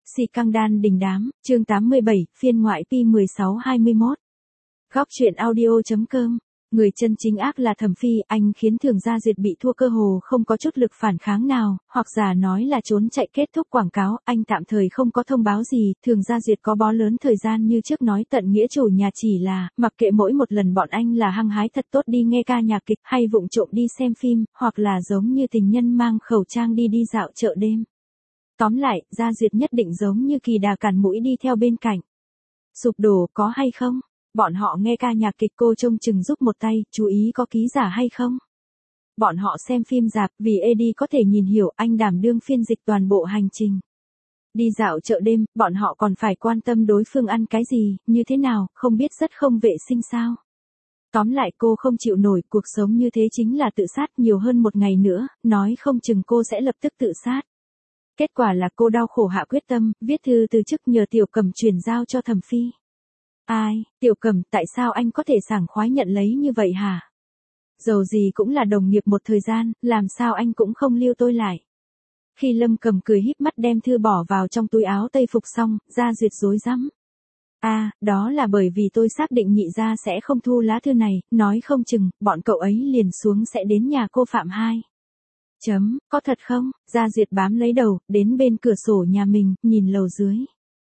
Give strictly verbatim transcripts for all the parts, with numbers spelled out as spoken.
Si căng đan đình đám, chương tám mươi bảy, phiên ngoại pi mười sáu hai mươi mốt. Góc truyện audio.com. Người chân chính ác là Thẩm Phi, anh khiến Thường Gia Duyệt bị thua cơ hồ không có chút lực phản kháng nào, hoặc giả nói là trốn chạy kết thúc quảng cáo, anh tạm thời không có thông báo gì, Thường Gia Duyệt có bó lớn thời gian như trước nói tận nghĩa chủ nhà chỉ là, mặc kệ mỗi một lần bọn anh là hăng hái thật tốt đi nghe ca nhạc kịch hay vụng trộm đi xem phim, hoặc là giống như tình nhân mang khẩu trang đi đi dạo chợ đêm. Tóm lại, Gia Duyệt nhất định giống như kỳ đà cản mũi đi theo bên cạnh. Sụp đổ có hay không? Bọn họ nghe ca nhạc kịch cô trông chừng giúp một tay, chú ý có ký giả hay không? Bọn họ xem phim rạp vì Eddie có thể nhìn hiểu anh đảm đương phiên dịch toàn bộ hành trình. Đi dạo chợ đêm, bọn họ còn phải quan tâm đối phương ăn cái gì, như thế nào, không biết rất không vệ sinh sao? Tóm lại cô không chịu nổi, cuộc sống như thế chính là tự sát, nhiều hơn một ngày nữa, nói không chừng cô sẽ lập tức tự sát. Kết quả là cô đau khổ hạ quyết tâm, viết thư từ chức nhờ Tiểu Cầm chuyển giao cho Thẩm Phi. Ai, Tiểu Cầm, tại sao anh có thể sảng khoái nhận lấy như vậy hả? Dầu gì cũng là đồng nghiệp một thời gian, làm sao anh cũng không lưu tôi lại. Khi Lâm Cầm cười híp mắt đem thư bỏ vào trong túi áo tây phục xong, Gia Duyệt rối rắm. À, đó là bởi vì tôi xác định nhị gia sẽ không thu lá thư này, nói không chừng, bọn cậu ấy liền xuống sẽ đến nhà cô Phạm Hai. Chấm, có thật không? Gia Duyệt bám lấy đầu, đến bên cửa sổ nhà mình, nhìn lầu dưới.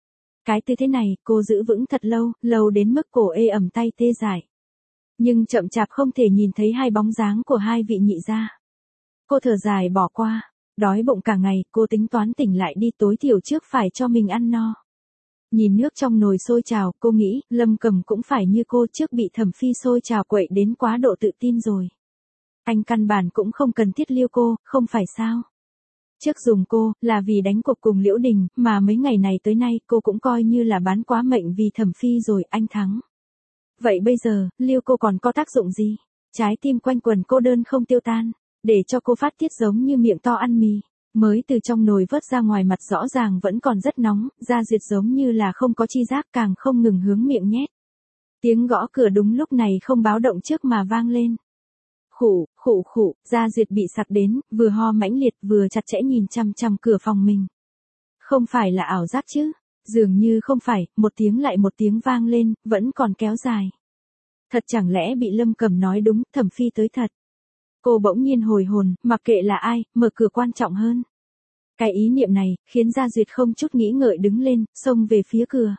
Cái tư thế này, cô giữ vững thật lâu, lâu đến mức cổ ê ẩm tay tê dại. Nhưng chậm chạp không thể nhìn thấy hai bóng dáng của hai vị nhị gia. Cô thở dài bỏ qua, đói bụng cả ngày, cô tính toán tỉnh lại đi tối thiểu trước phải cho mình ăn no. Nhìn nước trong nồi sôi trào, cô nghĩ, Lâm Cầm cũng phải như cô trước bị Thẩm Phi sôi trào quậy đến quá độ tự tin rồi. Anh căn bản cũng không cần thiết liêu cô, không phải sao? Trước dùng cô, là vì đánh cuộc cùng Liễu Đình, mà mấy ngày này tới nay cô cũng coi như là bán quá mệnh vì Thẩm Phi rồi, anh thắng. Vậy bây giờ, liêu cô còn có tác dụng gì? Trái tim quanh quần cô đơn không tiêu tan, để cho cô phát tiết giống như miệng to ăn mì. Mới từ trong nồi vớt ra ngoài mặt rõ ràng vẫn còn rất nóng, Gia Duyệt giống như là không có chi giác càng không ngừng hướng miệng nhét. Tiếng gõ cửa đúng lúc này không báo động trước mà vang lên. Khụ, khụ khụ, Gia Duyệt bị sặc đến, vừa ho mãnh liệt vừa chặt chẽ nhìn chằm chằm cửa phòng mình. Không phải là ảo giác chứ? Dường như không phải, một tiếng lại một tiếng vang lên, vẫn còn kéo dài. Thật chẳng lẽ bị Lâm Cầm nói đúng, Thẩm Phi tới thật. Cô bỗng nhiên hồi hồn, mặc kệ là ai, mở cửa quan trọng hơn. Cái ý niệm này, khiến Gia Duyệt không chút nghĩ ngợi đứng lên, xông về phía cửa.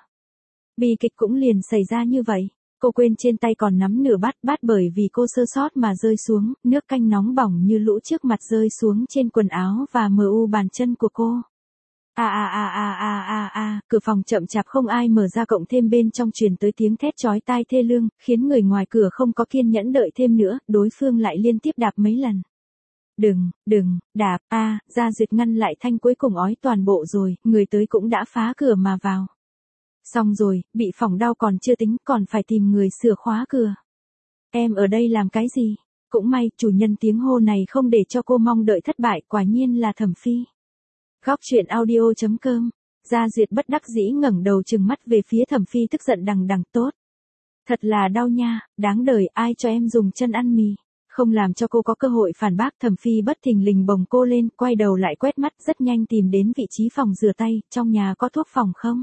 Bi kịch cũng liền xảy ra như vậy. Cô quên trên tay còn nắm nửa bát, bát bởi vì cô sơ sót mà rơi xuống, nước canh nóng bỏng như lũ trước mặt rơi xuống trên quần áo và mờ u bàn chân của cô. A a a a a a a, cửa phòng chậm chạp không ai mở ra cộng thêm bên trong truyền tới tiếng thét chói tai thê lương, khiến người ngoài cửa không có kiên nhẫn đợi thêm nữa, đối phương lại liên tiếp đạp mấy lần. Đừng, đừng, đạp, a, Gia Duyệt ngăn lại thanh cuối cùng ói toàn bộ rồi, người tới cũng đã phá cửa mà vào. Xong rồi, bị phỏng đau còn chưa tính, còn phải tìm người sửa khóa cửa. Em ở đây làm cái gì? Cũng may, chủ nhân tiếng hô này không để cho cô mong đợi thất bại, quả nhiên là Thẩm Phi. Góc truyện audio.com. Gia Duyệt bất đắc dĩ ngẩng đầu trừng mắt về phía Thẩm Phi tức giận đằng đằng tốt. Thật là đau nha, đáng đời, ai cho em dùng chân ăn mì. Không làm cho cô có cơ hội phản bác, Thẩm Phi bất thình lình bồng cô lên, quay đầu lại quét mắt rất nhanh tìm đến vị trí phòng rửa tay, trong nhà có thuốc phòng không?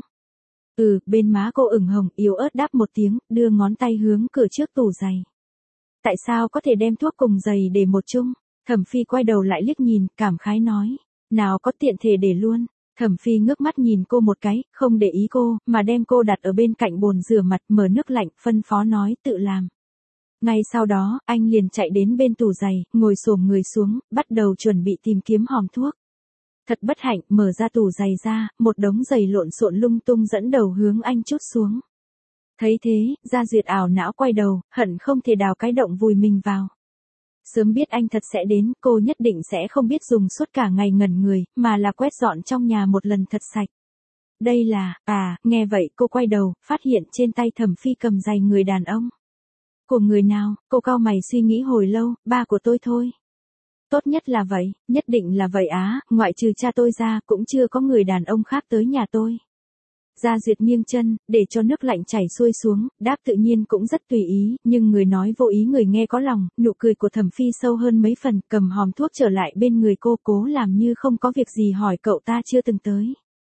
Ừ, bên má cô ửng hồng, yếu ớt đáp một tiếng, đưa ngón tay hướng cửa trước tủ giày. Tại sao có thể đem thuốc cùng giày để một chung? Thẩm Phi quay đầu lại liếc nhìn, cảm khái nói. Nào có tiện thể để luôn. Thẩm Phi ngước mắt nhìn cô một cái, không để ý cô, mà đem cô đặt ở bên cạnh bồn rửa mặt, mở nước lạnh, phân phó nói tự làm. Ngay sau đó, anh liền chạy đến bên tủ giày, ngồi xổm người xuống, bắt đầu chuẩn bị tìm kiếm hòm thuốc. Thật bất hạnh, mở ra tủ giày ra, một đống giày lộn xộn lung tung dẫn đầu hướng anh trút xuống. Thấy thế, Gia Duyệt ảo não quay đầu, hận không thể đào cái động vùi mình vào. Sớm biết anh thật sẽ đến, cô nhất định sẽ không biết dùng suốt cả ngày ngẩn người, mà là quét dọn trong nhà một lần thật sạch. Đây là, à, nghe vậy cô quay đầu, phát hiện trên tay Thẩm Phi cầm giày người đàn ông. Của người nào? Cô cau mày suy nghĩ hồi lâu, ba của tôi thôi. Tốt nhất là vậy, nhất định là vậy á, ngoại trừ cha tôi ra, cũng chưa có người đàn ông khác tới nhà tôi. Gia Duyệt nghiêng chân, để cho nước lạnh chảy xuôi xuống, đáp tự nhiên cũng rất tùy ý, nhưng người nói vô ý người nghe có lòng, nụ cười của Thẩm Phi sâu hơn mấy phần, cầm hòm thuốc trở lại bên người cô, cố làm như không có việc gì hỏi cậu ta chưa từng tới.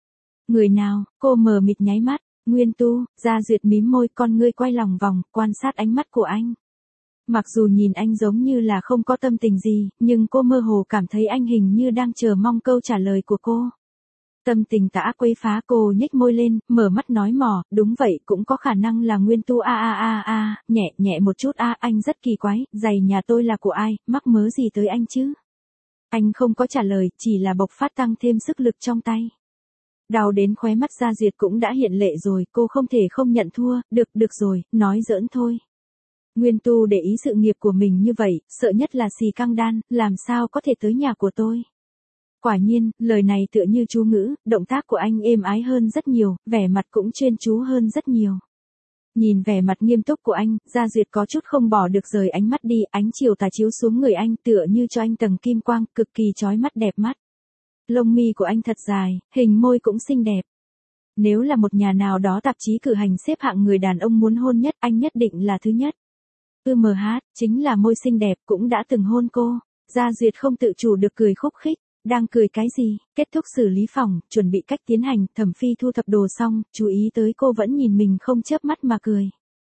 Người nào? Cô mờ mịt nháy mắt. Nguyên Tu. Gia Duyệt mím môi, con ngươi quay lòng vòng, quan sát ánh mắt của anh. Mặc dù nhìn anh giống như là không có tâm tình gì, nhưng cô mơ hồ cảm thấy anh hình như đang chờ mong câu trả lời của cô. Tâm tình tã quấy phá, cô nhếch môi lên, mở mắt nói mò, đúng vậy, cũng có khả năng là Nguyên Tu. A a a a, nhẹ nhẹ một chút. A, anh rất kỳ quái, giày nhà tôi là của ai, mắc mớ gì tới anh chứ? Anh không có trả lời, chỉ là bộc phát tăng thêm sức lực trong tay. Đau đến khóe mắt Gia Duyệt cũng đã hiện lệ rồi, cô không thể không nhận thua. Được, được rồi, nói giỡn thôi. Nguyên Tu để ý sự nghiệp của mình như vậy, sợ nhất là xì căng đan, làm sao có thể tới nhà của tôi. Quả nhiên, lời này tựa như chú ngữ, động tác của anh êm ái hơn rất nhiều, vẻ mặt cũng chuyên chú hơn rất nhiều. Nhìn vẻ mặt nghiêm túc của anh, Gia Duyệt có chút không bỏ được rời ánh mắt đi, ánh chiều tà chiếu xuống người anh tựa như cho anh tầng kim quang, cực kỳ chói mắt đẹp mắt. Lông mi của anh thật dài, hình môi cũng xinh đẹp. Nếu là một nhà nào đó tạp chí cử hành xếp hạng người đàn ông muốn hôn nhất, anh nhất định là thứ nhất. ư em hát, chính là môi xinh đẹp cũng đã từng hôn cô. Gia Duyệt không tự chủ được cười khúc khích. Đang cười cái gì? Kết thúc xử lý phòng, chuẩn bị cách tiến hành, Thẩm Phi thu thập đồ xong, chú ý tới cô vẫn nhìn mình không chớp mắt mà cười.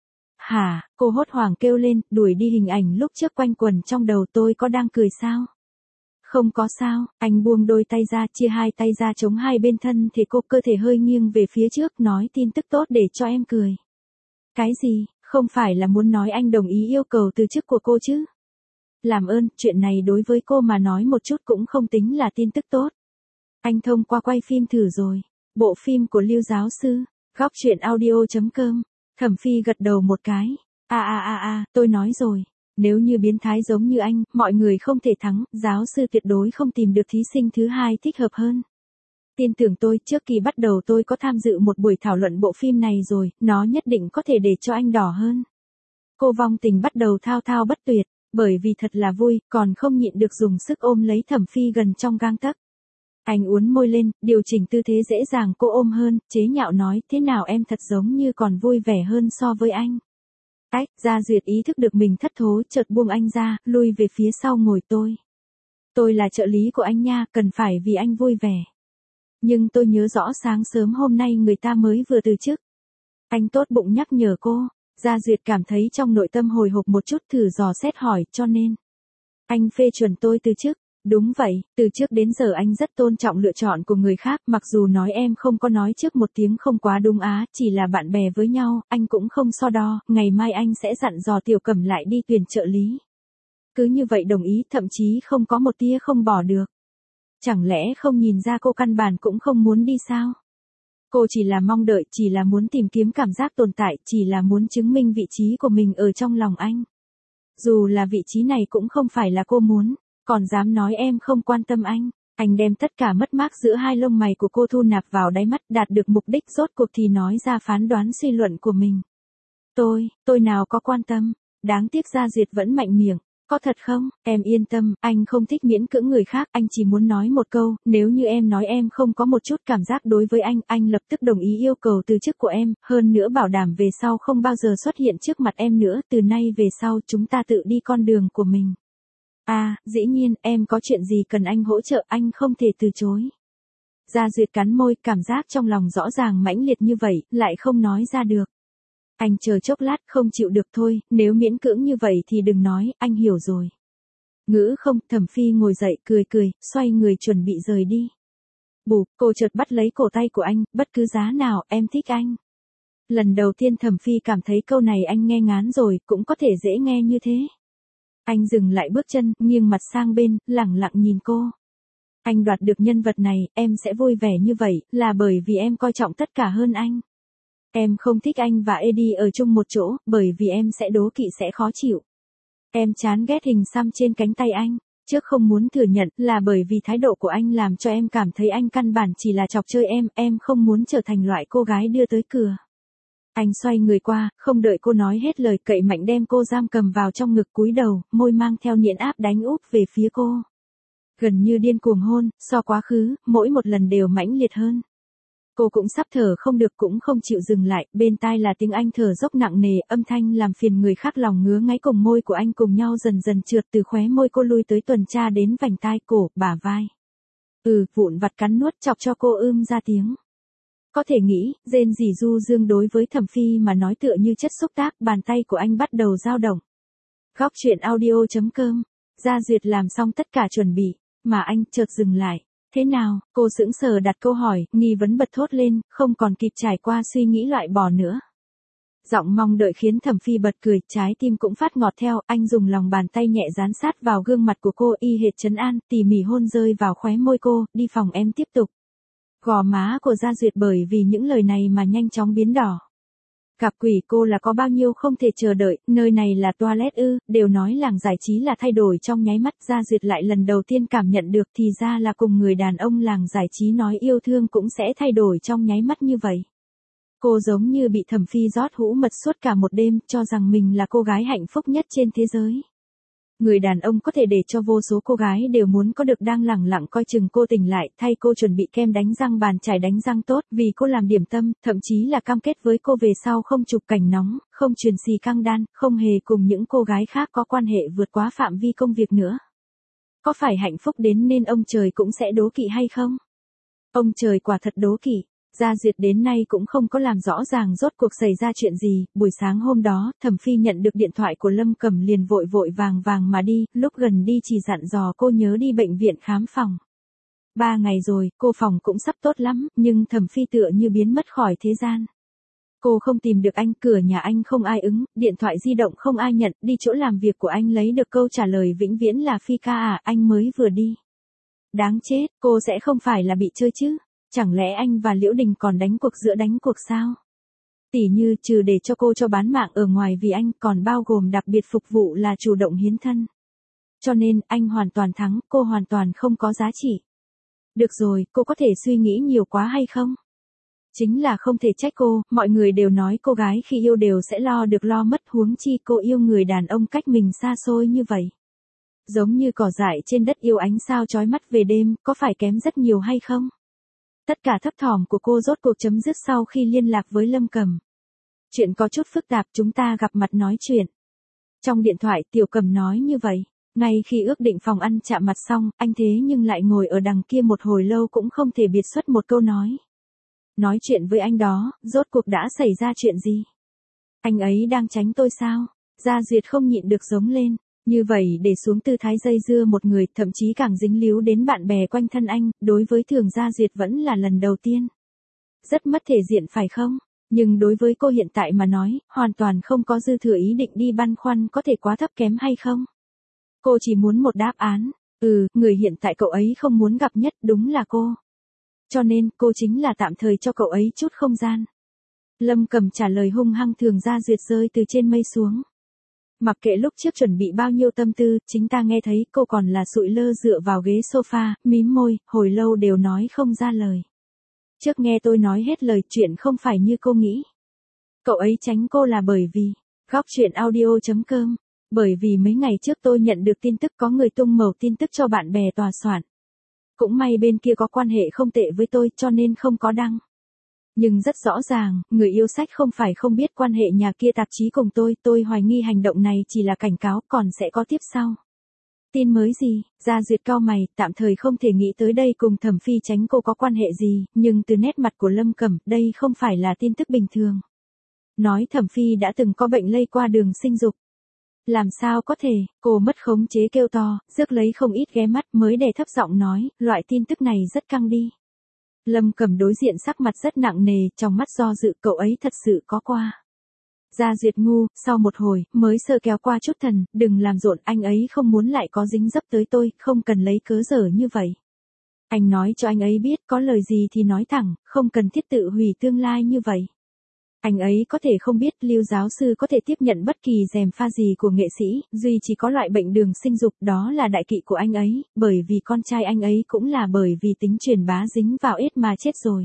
Hả? Cô hốt hoảng kêu lên, đuổi đi hình ảnh lúc trước quanh quẩn trong đầu. Tôi có đang cười sao? Không có sao. Anh buông đôi tay ra, chia hai tay ra chống hai bên thân thể cô, cơ thể hơi nghiêng về phía trước, nói tin tức tốt để cho em cười. Cái gì? Không phải là muốn nói anh đồng ý yêu cầu từ chức của cô chứ? Làm ơn, chuyện này đối với cô mà nói một chút cũng không tính là tin tức tốt. Anh thông qua quay phim thử rồi. Bộ phim của Lưu giáo sư. Góc truyện audio chấm com. Thẩm Phi gật đầu một cái. A a a a, tôi nói rồi. Nếu như biến thái giống như anh, mọi người không thể thắng, giáo sư tuyệt đối không tìm được thí sinh thứ hai thích hợp hơn. Tin tưởng tôi, trước kỳ bắt đầu tôi có tham dự một buổi thảo luận bộ phim này rồi, nó nhất định có thể để cho anh đỏ hơn. Cô vong tình bắt đầu thao thao bất tuyệt, bởi vì thật là vui, còn không nhịn được dùng sức ôm lấy Thẩm Phi gần trong gang tấc. Anh uốn môi lên, điều chỉnh tư thế dễ dàng cô ôm hơn, chế nhạo nói, thế nào em thật giống như còn vui vẻ hơn so với anh. Ách, Gia Duyệt ý thức được mình thất thố, chợt buông anh ra, lui về phía sau ngồi tôi. Tôi là trợ lý của anh nha, cần phải vì anh vui vẻ. Nhưng tôi nhớ rõ sáng sớm hôm nay người ta mới vừa từ chức. Anh tốt bụng nhắc nhở cô. Gia Duyệt cảm thấy trong nội tâm hồi hộp một chút, thử dò xét hỏi, cho nên. Anh phê chuẩn tôi từ chức. Đúng vậy, từ trước đến giờ anh rất tôn trọng lựa chọn của người khác, mặc dù nói em không có nói trước một tiếng không quá đúng á, chỉ là bạn bè với nhau, anh cũng không so đo, ngày mai anh sẽ dặn dò Tiểu Cẩm lại đi tuyển trợ lý. Cứ như vậy đồng ý, thậm chí không có một tia không bỏ được. Chẳng lẽ không nhìn ra cô căn bản cũng không muốn đi sao? Cô chỉ là mong đợi, chỉ là muốn tìm kiếm cảm giác tồn tại, chỉ là muốn chứng minh vị trí của mình ở trong lòng anh. Dù là vị trí này cũng không phải là cô muốn, còn dám nói em không quan tâm anh. Anh đem tất cả mất mát giữa hai lông mày của cô thu nạp vào đáy mắt, đạt được mục đích rốt cuộc thì nói ra phán đoán suy luận của mình. Tôi, tôi nào có quan tâm, đáng tiếc Gia Duyệt vẫn mạnh miệng. Có thật không? Em yên tâm, anh không thích miễn cưỡng người khác, anh chỉ muốn nói một câu, nếu như em nói em không có một chút cảm giác đối với anh, anh lập tức đồng ý yêu cầu từ chức của em, hơn nữa bảo đảm về sau không bao giờ xuất hiện trước mặt em nữa, từ nay về sau chúng ta tự đi con đường của mình. À, dĩ nhiên, em có chuyện gì cần anh hỗ trợ, anh không thể từ chối. Gia Duyệt cắn môi, cảm giác trong lòng rõ ràng mãnh liệt như vậy, lại không nói ra được. Anh chờ chốc lát, không chịu được thôi, nếu miễn cưỡng như vậy thì đừng nói, anh hiểu rồi. Ngữ không, Thẩm Phi ngồi dậy, cười cười, xoay người chuẩn bị rời đi. Bù, cô chợt bắt lấy cổ tay của anh, bất cứ giá nào, em thích anh. Lần đầu tiên Thẩm Phi cảm thấy câu này anh nghe ngán rồi, cũng có thể dễ nghe như thế. Anh dừng lại bước chân, nghiêng mặt sang bên, lẳng lặng nhìn cô. Anh đoạt được nhân vật này, em sẽ vui vẻ như vậy, là bởi vì em coi trọng tất cả hơn anh. Em không thích anh và Eddie ở chung một chỗ, bởi vì em sẽ đố kỵ sẽ khó chịu. Em chán ghét hình xăm trên cánh tay anh, trước không muốn thừa nhận là bởi vì thái độ của anh làm cho em cảm thấy anh căn bản chỉ là chọc chơi em, em không muốn trở thành loại cô gái đưa tới cửa. Anh xoay người qua, không đợi cô nói hết lời, cậy mạnh đem cô giam cầm vào trong ngực, cúi đầu, môi mang theo nhiệt áp đánh úp về phía cô. Gần như điên cuồng hôn, so quá khứ, mỗi một lần đều mãnh liệt hơn. Cô cũng sắp thở không được cũng không chịu dừng lại, bên tai là tiếng anh thở dốc nặng nề, âm thanh làm phiền người khác lòng ngứa ngáy, cùng môi của anh cùng nhau dần dần trượt từ khóe môi cô lui tới tuần tra đến vành tai, cổ, bả vai. Ừ, vụn vặt cắn nuốt chọc cho cô ưm ra tiếng. Có thể nghĩ, rên rỉ du dương đối với Thẩm Phi mà nói tựa như chất xúc tác, bàn tay của anh bắt đầu dao động. Góc truyện audio.com. Gia Duyệt làm xong tất cả chuẩn bị, mà anh chợt dừng lại. Thế nào? Cô sững sờ đặt câu hỏi, nghi vấn bật thốt lên, không còn kịp trải qua suy nghĩ loại bỏ nữa. Giọng mong đợi khiến Thẩm Phi bật cười, trái tim cũng phát ngọt theo, anh dùng lòng bàn tay nhẹ dán sát vào gương mặt của cô, y hệt trấn an, tỉ mỉ hôn rơi vào khóe môi cô, đi phòng em tiếp tục. Gò má của Gia Duyệt bởi vì những lời này mà nhanh chóng biến đỏ. Gặp quỷ, cô là có bao nhiêu không thể chờ đợi, nơi này là toilet ư, đều nói làng giải trí là thay đổi trong nháy mắt, Gia Duyệt lại lần đầu tiên cảm nhận được thì ra là cùng người đàn ông làng giải trí nói yêu thương cũng sẽ thay đổi trong nháy mắt như vậy. Cô giống như bị Thẩm Phi rót hũ mật suốt cả một đêm, cho rằng mình là cô gái hạnh phúc nhất trên thế giới. Người đàn ông có thể để cho vô số cô gái đều muốn có được đang lẳng lặng coi chừng cô tỉnh lại, thay cô chuẩn bị kem đánh răng, bàn chải đánh răng tốt, vì cô làm điểm tâm, thậm chí là cam kết với cô về sau không chụp cảnh nóng, không truyền xì căng đan, không hề cùng những cô gái khác có quan hệ vượt quá phạm vi công việc nữa. Có phải hạnh phúc đến nên ông trời cũng sẽ đố kỵ hay không? Ông trời quả thật đố kỵ. Gia Duyệt đến nay cũng không có làm rõ ràng rốt cuộc xảy ra chuyện gì, buổi sáng hôm đó, Thẩm Phi nhận được điện thoại của Lâm Cẩm liền vội vội vàng vàng mà đi, lúc gần đi chỉ dặn dò cô nhớ đi bệnh viện khám phòng. Ba ngày rồi, cô phòng cũng sắp tốt lắm, nhưng Thẩm Phi tựa như biến mất khỏi thế gian. Cô không tìm được anh, cửa nhà anh không ai ứng, điện thoại di động không ai nhận, đi chỗ làm việc của anh lấy được câu trả lời vĩnh viễn là Phi ca à, anh mới vừa đi. Đáng chết, cô sẽ không phải là bị chơi chứ? Chẳng lẽ anh và Liễu Đình còn đánh cuộc giữa đánh cuộc sao? Tỉ như trừ để cho cô cho bán mạng ở ngoài vì anh còn bao gồm đặc biệt phục vụ là chủ động hiến thân. Cho nên anh hoàn toàn thắng, cô hoàn toàn không có giá trị. Được rồi, cô có thể suy nghĩ nhiều quá hay không? Chính là không thể trách cô, mọi người đều nói cô gái khi yêu đều sẽ lo được lo mất, huống chi cô yêu người đàn ông cách mình xa xôi như vậy. Giống như cỏ dại trên đất yêu ánh sao chói mắt về đêm, có phải kém rất nhiều hay không? Tất cả thấp thỏm của cô rốt cuộc chấm dứt sau khi liên lạc với Lâm Cẩm. Chuyện có chút phức tạp, chúng ta gặp mặt nói chuyện. Trong điện thoại Tiểu Cẩm nói như vậy, ngay khi ước định phòng ăn chạm mặt xong, anh thế nhưng lại ngồi ở đằng kia một hồi lâu cũng không thể biệt xuất một câu nói. Nói chuyện với anh đó, rốt cuộc đã xảy ra chuyện gì? Anh ấy đang tránh tôi sao? Gia Duyệt không nhịn được giống lên. Như vậy để xuống tư thái dây dưa một người, thậm chí càng dính líu đến bạn bè quanh thân anh, đối với Thường Gia Duyệt vẫn là lần đầu tiên. Rất mất thể diện phải không? Nhưng đối với cô hiện tại mà nói, hoàn toàn không có dư thừa ý định đi băn khoăn có thể quá thấp kém hay không. Cô chỉ muốn một đáp án, ừ, người hiện tại cậu ấy không muốn gặp nhất đúng là cô. Cho nên, cô chính là tạm thời cho cậu ấy chút không gian. Lâm Cẩm trả lời hung hăng, Thường Gia Duyệt rơi từ trên mây xuống. Mặc kệ lúc trước chuẩn bị bao nhiêu tâm tư, chính ta nghe thấy cô còn là sụi lơ dựa vào ghế sofa, mím môi, hồi lâu đều nói không ra lời. Trước nghe tôi nói hết lời, chuyện không phải như cô nghĩ. Cậu ấy tránh cô là bởi vì, góc truyện audio.com, bởi vì mấy ngày trước tôi nhận được tin tức có người tung mẩu tin tức cho bạn bè tòa soạn. Cũng may bên kia có quan hệ không tệ với tôi cho nên không có đăng. Nhưng rất rõ ràng, người yêu sách không phải không biết quan hệ nhà kia tạp chí cùng tôi, tôi hoài nghi hành động này chỉ là cảnh cáo, còn sẽ có tiếp sau. Tin mới gì? Gia Duyệt cau mày, tạm thời không thể nghĩ tới đây cùng Thẩm Phi tránh cô có quan hệ gì, nhưng từ nét mặt của Lâm Cẩm, đây không phải là tin tức bình thường. Nói Thẩm Phi đã từng có bệnh lây qua đường sinh dục. Làm sao có thể, cô mất khống chế kêu to, rước lấy không ít ghé mắt mới đè thấp giọng nói, loại tin tức này rất căng đi. Lâm Cẩm đối diện sắc mặt rất nặng nề, trong mắt do dự, cậu ấy thật sự có qua. Gia Duyệt ngu, sau một hồi, mới sơ kéo qua chút thần, đừng làm rộn, anh ấy không muốn lại có dính dấp tới tôi, không cần lấy cớ dở như vậy. Anh nói cho anh ấy biết, có lời gì thì nói thẳng, không cần thiết tự hủy tương lai như vậy. Anh ấy có thể không biết Lưu giáo sư có thể tiếp nhận bất kỳ gièm pha gì của nghệ sĩ, duy chỉ có loại bệnh đường sinh dục đó là đại kỵ của anh ấy, bởi vì con trai anh ấy cũng là bởi vì tính truyền bá dính vào ết mà chết rồi.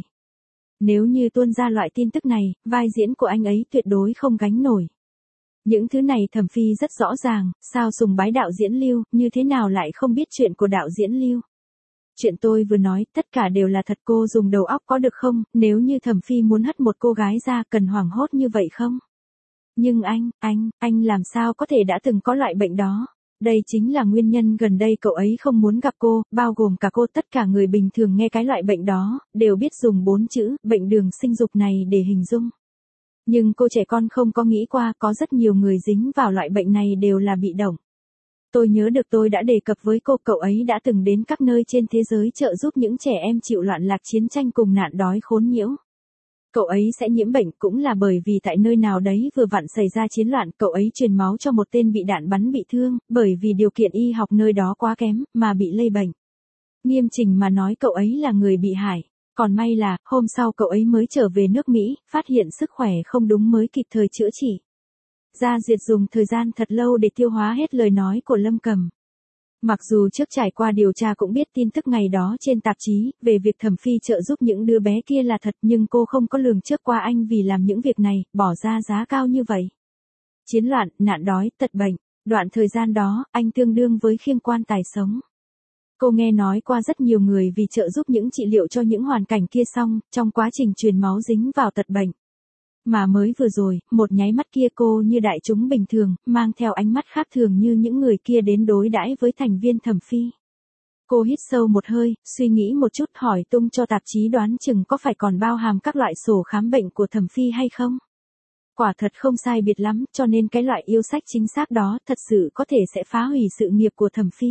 Nếu như tuôn ra loại tin tức này, vai diễn của anh ấy tuyệt đối không gánh nổi. Những thứ này Thẩm Phi rất rõ ràng, sao sùng bái đạo diễn Lưu, như thế nào lại không biết chuyện của đạo diễn Lưu. Chuyện tôi vừa nói, tất cả đều là thật, cô dùng đầu óc có được không, nếu như Thẩm Phi muốn hất một cô gái ra, cần hoảng hốt như vậy không? Nhưng anh, anh, anh làm sao có thể đã từng có loại bệnh đó? Đây chính là nguyên nhân gần đây cậu ấy không muốn gặp cô, bao gồm cả cô. Tất cả người bình thường nghe cái loại bệnh đó, đều biết dùng bốn chữ, bệnh đường sinh dục này để hình dung. Nhưng cô trẻ con không có nghĩ qua có rất nhiều người dính vào loại bệnh này đều là bị động. Tôi nhớ được tôi đã đề cập với cô, cậu ấy đã từng đến các nơi trên thế giới trợ giúp những trẻ em chịu loạn lạc chiến tranh cùng nạn đói khốn nhiễu. Cậu ấy sẽ nhiễm bệnh cũng là bởi vì tại nơi nào đấy vừa vặn xảy ra chiến loạn, cậu ấy truyền máu cho một tên bị đạn bắn bị thương, bởi vì điều kiện y học nơi đó quá kém, mà bị lây bệnh. Nghiêm chỉnh mà nói cậu ấy là người bị hại. Còn may là, hôm sau cậu ấy mới trở về nước Mỹ, phát hiện sức khỏe không đúng mới kịp thời chữa trị. Gia Duyệt dùng thời gian thật lâu để tiêu hóa hết lời nói của Lâm Cầm. Mặc dù trước trải qua điều tra cũng biết tin tức ngày đó trên tạp chí, về việc Thẩm Phi trợ giúp những đứa bé kia là thật, nhưng cô không có lường trước qua anh vì làm những việc này, bỏ ra giá cao như vậy. Chiến loạn, nạn đói, tật bệnh, đoạn thời gian đó, anh tương đương với khiêng quan tài sống. Cô nghe nói qua rất nhiều người vì trợ giúp những trị liệu cho những hoàn cảnh kia xong, trong quá trình truyền máu dính vào tật bệnh. Mà mới vừa rồi, một nháy mắt kia cô như đại chúng bình thường, mang theo ánh mắt khác thường như những người kia đến đối đãi với thành viên Thẩm Phi. Cô hít sâu một hơi, suy nghĩ một chút hỏi tung cho tạp chí đoán chừng có phải còn bao hàm các loại sổ khám bệnh của Thẩm Phi hay không. Quả thật không sai biệt lắm, cho nên cái loại yêu sách chính xác đó thật sự có thể sẽ phá hủy sự nghiệp của Thẩm Phi.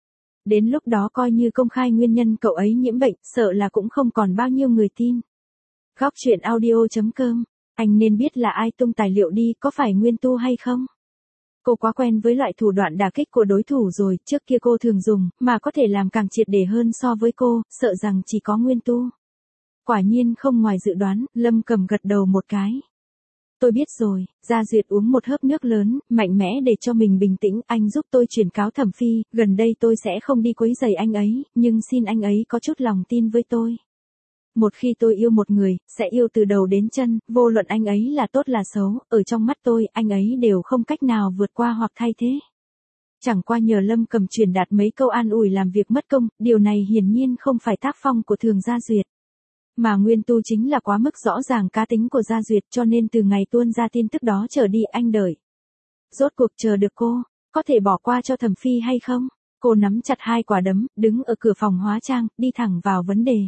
Đến lúc đó coi như công khai nguyên nhân cậu ấy nhiễm bệnh, sợ là cũng không còn bao nhiêu người tin. Góc truyện audio chấm com. Anh nên biết là ai tung tài liệu đi, có phải Nguyên Tu hay không? Cô quá quen với loại thủ đoạn đả kích của đối thủ rồi, trước kia cô thường dùng, mà có thể làm càng triệt để hơn so với cô, sợ rằng chỉ có Nguyên Tu. Quả nhiên không ngoài dự đoán, Lâm Cầm gật đầu một cái. Tôi biết rồi. Gia Duyệt uống một hớp nước lớn, mạnh mẽ để cho mình bình tĩnh, anh giúp tôi chuyển cáo Thẩm Phi, gần đây tôi sẽ không đi quấy rầy anh ấy, nhưng xin anh ấy có chút lòng tin với tôi. Một khi tôi yêu một người, sẽ yêu từ đầu đến chân, vô luận anh ấy là tốt là xấu, ở trong mắt tôi, anh ấy đều không cách nào vượt qua hoặc thay thế. Chẳng qua nhờ Lâm Cầm truyền đạt mấy câu an ủi làm việc mất công, điều này hiển nhiên không phải tác phong của Thường Gia Duyệt. Mà Nguyên Tu chính là quá mức rõ ràng cá tính của Gia Duyệt, cho nên từ ngày tuôn ra tin tức đó trở đi anh đợi. Rốt cuộc chờ được cô, có thể bỏ qua cho Thẩm Phi hay không? Cô nắm chặt hai quả đấm, đứng ở cửa phòng hóa trang, đi thẳng vào vấn đề.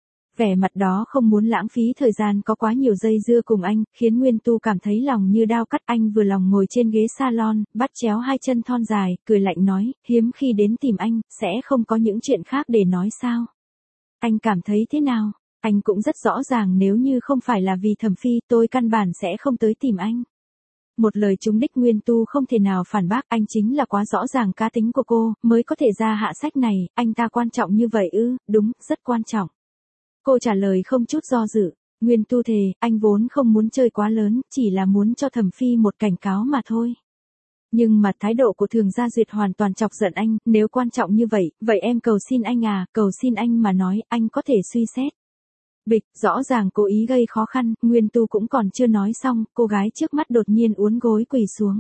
Vẻ mặt đó không muốn lãng phí thời gian có quá nhiều dây dưa cùng anh, khiến Nguyên Tu cảm thấy lòng như đao cắt. Anh vừa lòng ngồi trên ghế salon, bắt chéo hai chân thon dài, cười lạnh nói, hiếm khi đến tìm anh, sẽ không có những chuyện khác để nói sao? Anh cảm thấy thế nào? Anh cũng rất rõ ràng nếu như không phải là vì Thẩm Phi, tôi căn bản sẽ không tới tìm anh. Một lời trúng đích Nguyên Tu không thể nào phản bác, anh chính là quá rõ ràng cá tính của cô, mới có thể ra hạ sách này, anh ta quan trọng như vậy ư? Đúng, rất quan trọng. Cô trả lời không chút do dự. Nguyên Tu thề, anh vốn không muốn chơi quá lớn, chỉ là muốn cho Thẩm Phi một cảnh cáo mà thôi. Nhưng mà thái độ của Thường Gia Duyệt hoàn toàn chọc giận anh, nếu quan trọng như vậy, vậy em cầu xin anh à, cầu xin anh mà nói, anh có thể suy xét. Bịch, rõ ràng cố ý gây khó khăn, Nguyên Tu cũng còn chưa nói xong, cô gái trước mắt đột nhiên uốn gối quỳ xuống.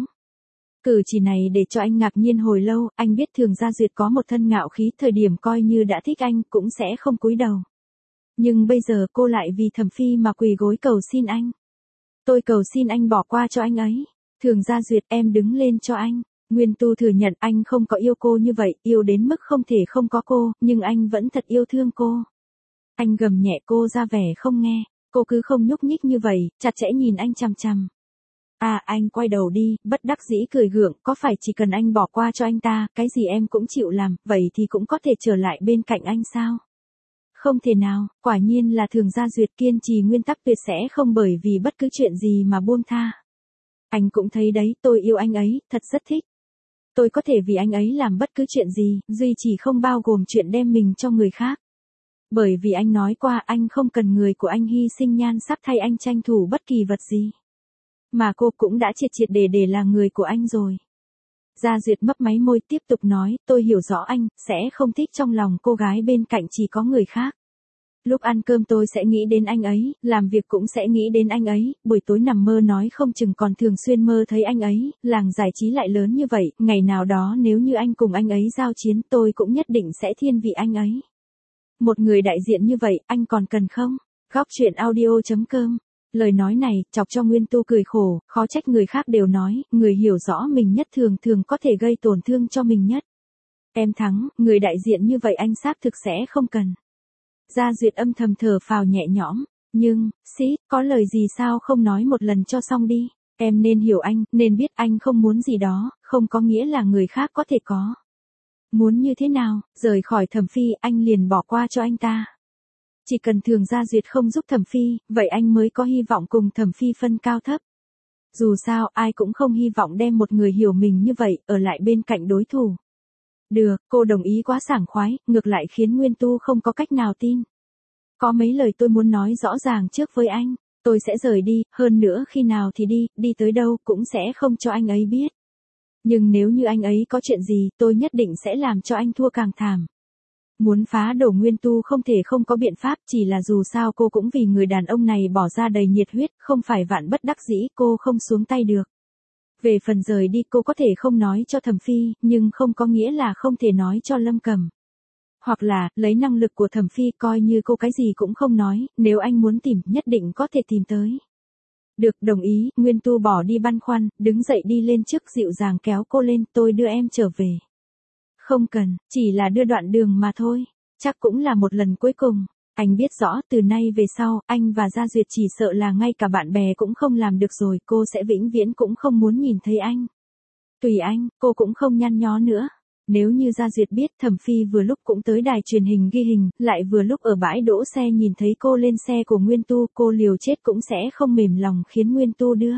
Cử chỉ này để cho anh ngạc nhiên hồi lâu, anh biết Thường Gia Duyệt có một thân ngạo khí, thời điểm coi như đã thích anh, cũng sẽ không cúi đầu. Nhưng bây giờ cô lại vì Thẩm Phi mà quỳ gối cầu xin anh. Tôi cầu xin anh bỏ qua cho anh ấy. Thường Gia Duyệt, em đứng lên cho anh. Nguyên Tu thừa nhận anh không có yêu cô như vậy, yêu đến mức không thể không có cô, nhưng anh vẫn thật yêu thương cô. Anh gầm nhẹ cô ra vẻ không nghe, cô cứ không nhúc nhích như vậy, chặt chẽ nhìn anh chằm chằm. À, anh quay đầu đi, bất đắc dĩ cười gượng, có phải chỉ cần anh bỏ qua cho anh ta, cái gì em cũng chịu làm, vậy thì cũng có thể trở lại bên cạnh anh sao? Không thể nào, quả nhiên là Thường Gia Duyệt kiên trì nguyên tắc tuyệt sẽ không bởi vì bất cứ chuyện gì mà buông tha. Anh cũng thấy đấy, tôi yêu anh ấy, thật rất thích. Tôi có thể vì anh ấy làm bất cứ chuyện gì, duy chỉ không bao gồm chuyện đem mình cho người khác. Bởi vì anh nói qua anh không cần người của anh hy sinh nhan sắc thay anh tranh thủ bất kỳ vật gì. Mà cô cũng đã triệt triệt để để là người của anh rồi. Gia Duyệt mấp máy môi tiếp tục nói, tôi hiểu rõ anh, sẽ không thích trong lòng cô gái bên cạnh chỉ có người khác. Lúc ăn cơm tôi sẽ nghĩ đến anh ấy, làm việc cũng sẽ nghĩ đến anh ấy, buổi tối nằm mơ nói không chừng còn thường xuyên mơ thấy anh ấy, làng giải trí lại lớn như vậy, ngày nào đó nếu như anh cùng anh ấy giao chiến tôi cũng nhất định sẽ thiên vị anh ấy. Một người đại diện như vậy, anh còn cần không? Góc truyện audio chấm com Lời nói này, chọc cho Nguyên Tu cười khổ, khó trách người khác đều nói, người hiểu rõ mình nhất thường thường có thể gây tổn thương cho mình nhất. Em thắng, người đại diện như vậy anh xác thực sẽ không cần. Gia Duyệt âm thầm thở phào nhẹ nhõm, nhưng, sĩ, có lời gì sao không nói một lần cho xong đi. Em nên hiểu anh, nên biết anh không muốn gì đó, không có nghĩa là người khác có thể có. Muốn như thế nào, rời khỏi Thẩm Phi, anh liền bỏ qua cho anh ta. Chỉ cần Thường Gia Duyệt không giúp Thẩm Phi, vậy anh mới có hy vọng cùng Thẩm Phi phân cao thấp. Dù sao, ai cũng không hy vọng đem một người hiểu mình như vậy, ở lại bên cạnh đối thủ. Được, cô đồng ý quá sảng khoái, ngược lại khiến Nguyên Tu không có cách nào tin. Có mấy lời tôi muốn nói rõ ràng trước với anh, tôi sẽ rời đi, hơn nữa khi nào thì đi, đi tới đâu cũng sẽ không cho anh ấy biết. Nhưng nếu như anh ấy có chuyện gì, tôi nhất định sẽ làm cho anh thua càng thảm. Muốn phá đổ Nguyên Tu không thể không có biện pháp, chỉ là dù sao cô cũng vì người đàn ông này bỏ ra đầy nhiệt huyết, không phải vạn bất đắc dĩ cô không xuống tay được. Về phần rời đi cô có thể không nói cho Thẩm Phi, nhưng không có nghĩa là không thể nói cho Lâm Cẩm. Hoặc là, lấy năng lực của Thẩm Phi coi như cô cái gì cũng không nói, nếu anh muốn tìm, nhất định có thể tìm tới. Được, đồng ý, Nguyên Tu bỏ đi băn khoăn, đứng dậy đi lên trước dịu dàng kéo cô lên, tôi đưa em trở về. Không cần, chỉ là đưa đoạn đường mà thôi, chắc cũng là một lần cuối cùng. Anh biết rõ từ nay về sau, anh và Gia Duyệt chỉ sợ là ngay cả bạn bè cũng không làm được rồi, cô sẽ vĩnh viễn cũng không muốn nhìn thấy anh. Tùy anh, cô cũng không nhăn nhó nữa. Nếu như Gia Duyệt biết Thẩm Phi vừa lúc cũng tới đài truyền hình ghi hình, lại vừa lúc ở bãi đỗ xe nhìn thấy cô lên xe của Nguyên Tu, cô liều chết cũng sẽ không mềm lòng khiến Nguyên Tu đưa.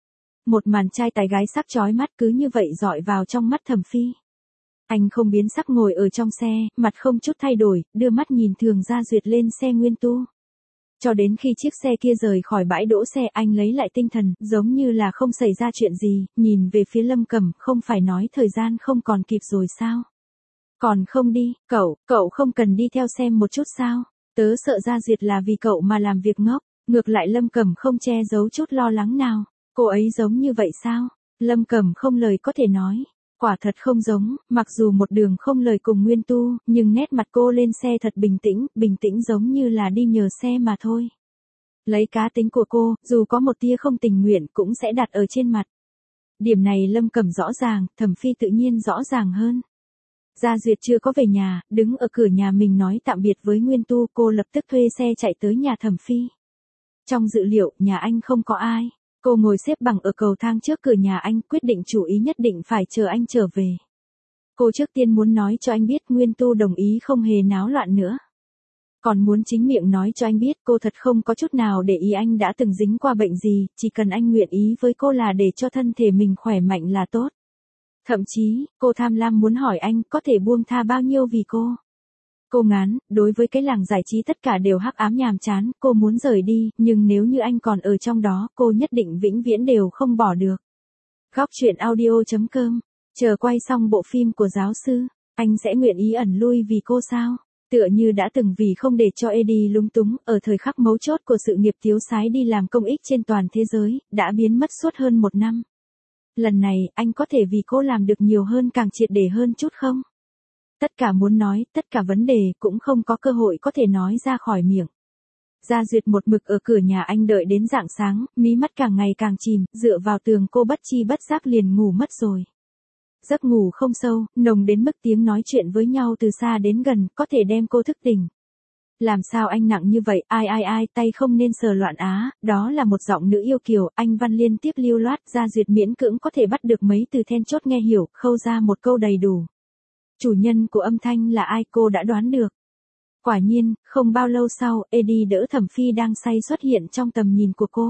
Một màn trai tài gái sắc chói mắt cứ như vậy dọi vào trong mắt Thẩm Phi. Anh không biến sắc ngồi ở trong xe, mặt không chút thay đổi, đưa mắt nhìn Thường Gia Duyệt lên xe Nguyên Tu. Cho đến khi chiếc xe kia rời khỏi bãi đỗ xe anh lấy lại tinh thần, giống như là không xảy ra chuyện gì, nhìn về phía Lâm Cẩm, không phải nói thời gian không còn kịp rồi sao? Còn không đi, cậu, cậu không cần đi theo xem một chút sao? Tớ sợ Gia Duyệt là vì cậu mà làm việc ngốc, ngược lại Lâm Cẩm không che giấu chút lo lắng nào. Cô ấy giống như vậy sao? Lâm Cẩm không lời có thể nói. Quả thật không giống, mặc dù một đường không lời cùng Nguyên Tu, nhưng nét mặt cô lên xe thật bình tĩnh, bình tĩnh giống như là đi nhờ xe mà thôi. Lấy cá tính của cô, dù có một tia không tình nguyện cũng sẽ đặt ở trên mặt. Điểm này Lâm Cẩm rõ ràng, Thẩm Phi tự nhiên rõ ràng hơn. Gia Duyệt chưa có về nhà, đứng ở cửa nhà mình nói tạm biệt với Nguyên Tu, cô lập tức thuê xe chạy tới nhà Thẩm Phi. Trong dự liệu, nhà anh không có ai. Cô ngồi xếp bằng ở cầu thang trước cửa nhà anh, quyết định chủ ý nhất định phải chờ anh trở về. Cô trước tiên muốn nói cho anh biết Nguyên Tu đồng ý không hề náo loạn nữa. Còn muốn chính miệng nói cho anh biết cô thật không có chút nào để ý anh đã từng dính qua bệnh gì, chỉ cần anh nguyện ý với cô là để cho thân thể mình khỏe mạnh là tốt. Thậm chí, cô tham lam muốn hỏi anh có thể buông tha bao nhiêu vì cô. Cô ngán, đối với cái làng giải trí tất cả đều hắc ám nhàm chán, cô muốn rời đi, nhưng nếu như anh còn ở trong đó, cô nhất định vĩnh viễn đều không bỏ được. Góc truyện audio chấm com, chờ quay xong bộ phim của giáo sư, anh sẽ nguyện ý ẩn lui vì cô sao? Tựa như đã từng vì không để cho Eddie lúng túng, ở thời khắc mấu chốt của sự nghiệp tiếu sái đi làm công ích trên toàn thế giới, đã biến mất suốt hơn một năm. Lần này, anh có thể vì cô làm được nhiều hơn càng triệt để hơn chút không? Tất cả muốn nói, tất cả vấn đề cũng không có cơ hội có thể nói ra khỏi miệng. Gia Duyệt một mực ở cửa nhà anh đợi đến rạng sáng, mí mắt càng ngày càng chìm, dựa vào tường cô bất chi bất giác liền ngủ mất rồi. Giấc ngủ không sâu, nồng đến mức tiếng nói chuyện với nhau từ xa đến gần, có thể đem cô thức tỉnh. Làm sao anh nặng như vậy, ai ai ai, tay không nên sờ loạn á, đó là một giọng nữ yêu kiều, anh văn liên tiếp lưu loát, Gia Duyệt miễn cưỡng có thể bắt được mấy từ then chốt nghe hiểu, khâu ra một câu đầy đủ. Chủ nhân của âm thanh là ai cô đã đoán được. Quả nhiên, không bao lâu sau, Eddie đỡ Thẩm Phi đang say xuất hiện trong tầm nhìn của cô.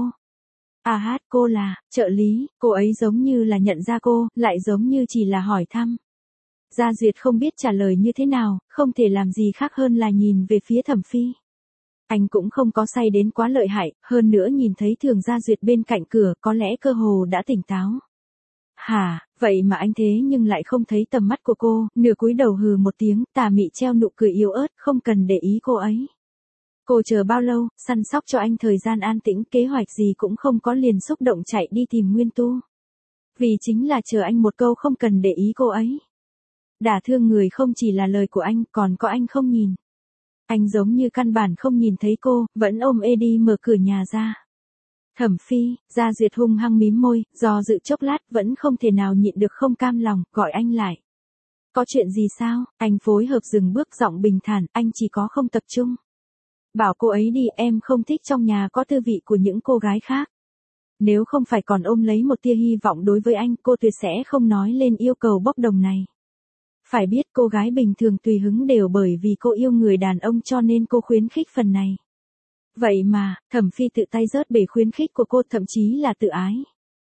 À hát, cô là, trợ lý, cô ấy giống như là nhận ra cô, lại giống như chỉ là hỏi thăm. Gia Duyệt không biết trả lời như thế nào, không thể làm gì khác hơn là nhìn về phía Thẩm Phi. Anh cũng không có say đến quá lợi hại, hơn nữa nhìn thấy Thường Gia Duyệt bên cạnh cửa, có lẽ cơ hồ đã tỉnh táo. Hả, vậy mà anh thế nhưng lại không thấy tầm mắt của cô, nửa cúi đầu hừ một tiếng, tà mị treo nụ cười yếu ớt, không cần để ý cô ấy. Cô chờ bao lâu, săn sóc cho anh thời gian an tĩnh, kế hoạch gì cũng không có liền xúc động chạy đi tìm Nguyên Tu. Vì chính là chờ anh một câu không cần để ý cô ấy. Đả thương người không chỉ là lời của anh, còn có anh không nhìn. Anh giống như căn bản không nhìn thấy cô, vẫn ôm Eddie mở cửa nhà ra. Thẩm Phi, Gia Duyệt hung hăng mím môi, do dự chốc lát vẫn không thể nào nhịn được không cam lòng, gọi anh lại. Có chuyện gì sao? Anh phối hợp dừng bước giọng bình thản, anh chỉ có không tập trung. Bảo cô ấy đi, em không thích trong nhà có tư vị của những cô gái khác. Nếu không phải còn ôm lấy một tia hy vọng đối với anh, cô tuyệt sẽ không nói lên yêu cầu bốc đồng này. Phải biết cô gái bình thường tùy hứng đều bởi vì cô yêu người đàn ông cho nên cô khuyến khích phần này. Vậy mà, Thẩm Phi tự tay rớt bể khuyến khích của cô, thậm chí là tự ái.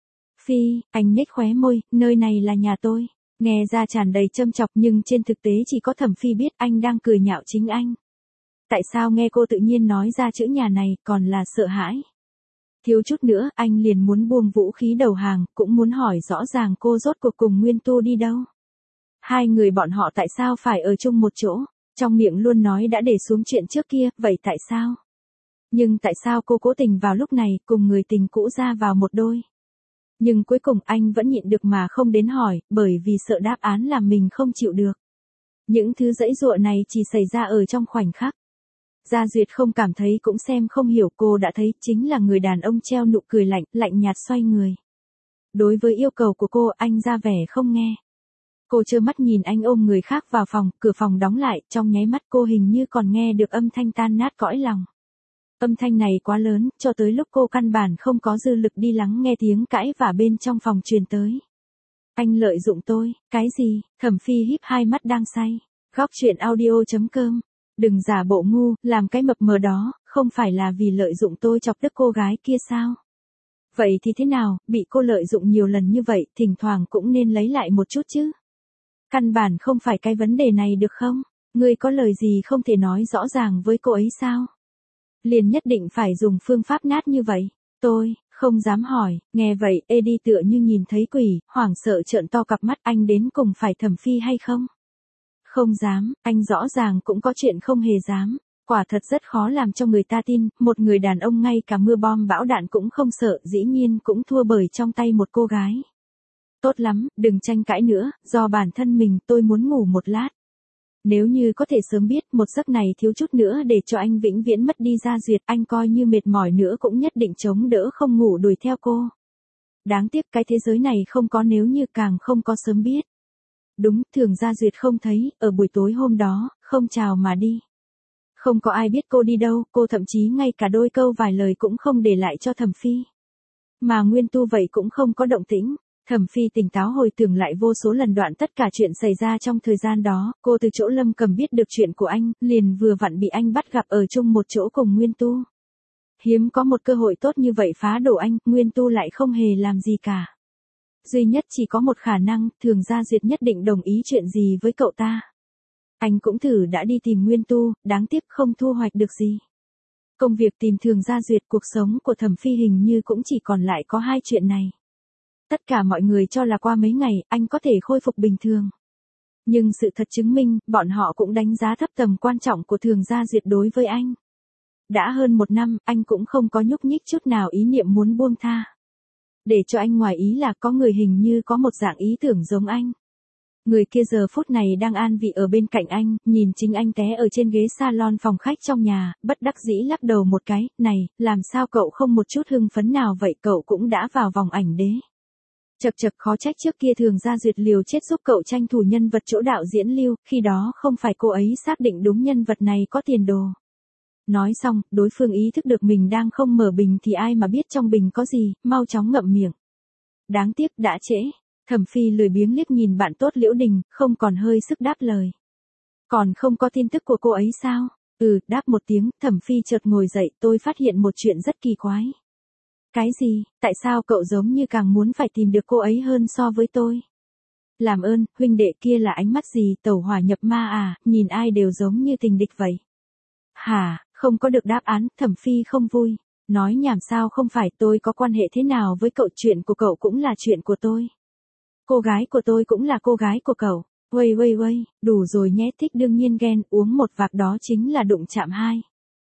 Phi, anh nhếch khóe môi, nơi này là nhà tôi. Nghe ra tràn đầy châm chọc nhưng trên thực tế chỉ có Thẩm Phi biết anh đang cười nhạo chính anh. Tại sao nghe cô tự nhiên nói ra chữ nhà này còn là sợ hãi? Thiếu chút nữa anh liền muốn buông vũ khí đầu hàng, cũng muốn hỏi rõ ràng cô rốt cuộc cùng Nguyên Tu đi đâu. Hai người bọn họ tại sao phải ở chung một chỗ, trong miệng luôn nói đã để xuống chuyện trước kia, vậy tại sao? Nhưng tại sao cô cố tình vào lúc này cùng người tình cũ ra vào một đôi? Nhưng cuối cùng anh vẫn nhịn được mà không đến hỏi, bởi vì sợ đáp án làm mình không chịu được. Những thứ dãy dụa này chỉ xảy ra ở trong khoảnh khắc. Gia Duyệt không cảm thấy cũng xem không hiểu, cô đã thấy chính là người đàn ông treo nụ cười lạnh, lạnh nhạt xoay người. Đối với yêu cầu của cô anh ra vẻ không nghe. Cô trơ mắt nhìn anh ôm người khác vào phòng, cửa phòng đóng lại, trong nháy mắt cô hình như còn nghe được âm thanh tan nát cõi lòng. Âm thanh này quá lớn, cho tới lúc cô căn bản không có dư lực đi lắng nghe tiếng cãi vả bên trong phòng truyền tới. Anh lợi dụng tôi, cái gì? Thẩm Phi híp hai mắt đang say. Góc truyện audio chấm com. Đừng giả bộ ngu, làm cái mập mờ đó, không phải là vì lợi dụng tôi chọc tức cô gái kia sao? Vậy thì thế nào, bị cô lợi dụng nhiều lần như vậy, thỉnh thoảng cũng nên lấy lại một chút chứ. Căn bản không phải cái vấn đề này được không? Ngươi có lời gì không thể nói rõ ràng với cô ấy sao? Liền nhất định phải dùng phương pháp nát như vậy. Tôi, không dám hỏi, nghe vậy, Edy tựa như nhìn thấy quỷ, hoảng sợ trợn to cặp mắt, anh đến cùng phải Thẩm Phi hay không? Không dám, anh rõ ràng cũng có chuyện không hề dám. Quả thật rất khó làm cho người ta tin, một người đàn ông ngay cả mưa bom bão đạn cũng không sợ, dĩ nhiên cũng thua bởi trong tay một cô gái. Tốt lắm, đừng tranh cãi nữa, do bản thân mình tôi muốn ngủ một lát. Nếu như có thể sớm biết một giấc này thiếu chút nữa để cho anh vĩnh viễn mất đi Gia Duyệt, anh coi như mệt mỏi nữa cũng nhất định chống đỡ không ngủ đuổi theo cô. Đáng tiếc cái thế giới này không có nếu như, càng không có sớm biết. Đúng, thường Gia Duyệt không thấy, ở buổi tối hôm đó, không chào mà đi. Không có ai biết cô đi đâu, cô thậm chí ngay cả đôi câu vài lời cũng không để lại cho Thẩm Phi. Mà Nguyên Tu vậy cũng không có động tĩnh. Thẩm Phi tỉnh táo hồi tưởng lại vô số lần đoạn tất cả chuyện xảy ra trong thời gian đó, cô từ chỗ Lâm Cầm biết được chuyện của anh, liền vừa vặn bị anh bắt gặp ở chung một chỗ cùng Nguyên Tu. Hiếm có một cơ hội tốt như vậy phá đổ anh, Nguyên Tu lại không hề làm gì cả. Duy nhất chỉ có một khả năng, thường Gia Duyệt nhất định đồng ý chuyện gì với cậu ta. Anh cũng thử đã đi tìm Nguyên Tu, đáng tiếc không thu hoạch được gì. Công việc tìm thường Gia Duyệt, cuộc sống của Thẩm Phi hình như cũng chỉ còn lại có hai chuyện này. Tất cả mọi người cho là qua mấy ngày, anh có thể khôi phục bình thường. Nhưng sự thật chứng minh, bọn họ cũng đánh giá thấp tầm quan trọng của thường Gia Duyệt đối với anh. Đã hơn một năm, anh cũng không có nhúc nhích chút nào ý niệm muốn buông tha. Để cho anh ngoài ý là có người hình như có một dạng ý tưởng giống anh. Người kia giờ phút này đang an vị ở bên cạnh anh, nhìn chính anh té ở trên ghế salon phòng khách trong nhà, bất đắc dĩ lắc đầu một cái, này, làm sao cậu không một chút hưng phấn nào vậy, cậu cũng đã vào vòng ảnh đế. Chật chật, khó trách trước kia thường Gia Duyệt liều chết giúp cậu tranh thủ nhân vật chỗ đạo diễn Lưu, khi đó không phải cô ấy xác định đúng nhân vật này có tiền đồ. Nói xong, đối phương ý thức được mình đang không mở bình thì ai mà biết trong bình có gì, mau chóng ngậm miệng. Đáng tiếc đã trễ. Thẩm Phi lười biếng liếc nhìn bạn tốt Liễu Đình, không còn hơi sức đáp lời. Còn không có tin tức của cô ấy sao? Ừ, đáp một tiếng, Thẩm Phi chợt ngồi dậy, tôi phát hiện một chuyện rất kỳ quái. Cái gì, tại sao cậu giống như càng muốn phải tìm được cô ấy hơn so với tôi? Làm ơn, huynh đệ kia là ánh mắt gì, tẩu hỏa nhập ma à, nhìn ai đều giống như tình địch vậy. Hả, không có được đáp án, Thẩm Phi không vui. Nói nhảm sao không phải, tôi có quan hệ thế nào với cậu, chuyện của cậu cũng là chuyện của tôi. Cô gái của tôi cũng là cô gái của cậu. Uây uây uây, đủ rồi nhé, thích đương nhiên ghen, uống một vạc đó chính là đụng chạm hai.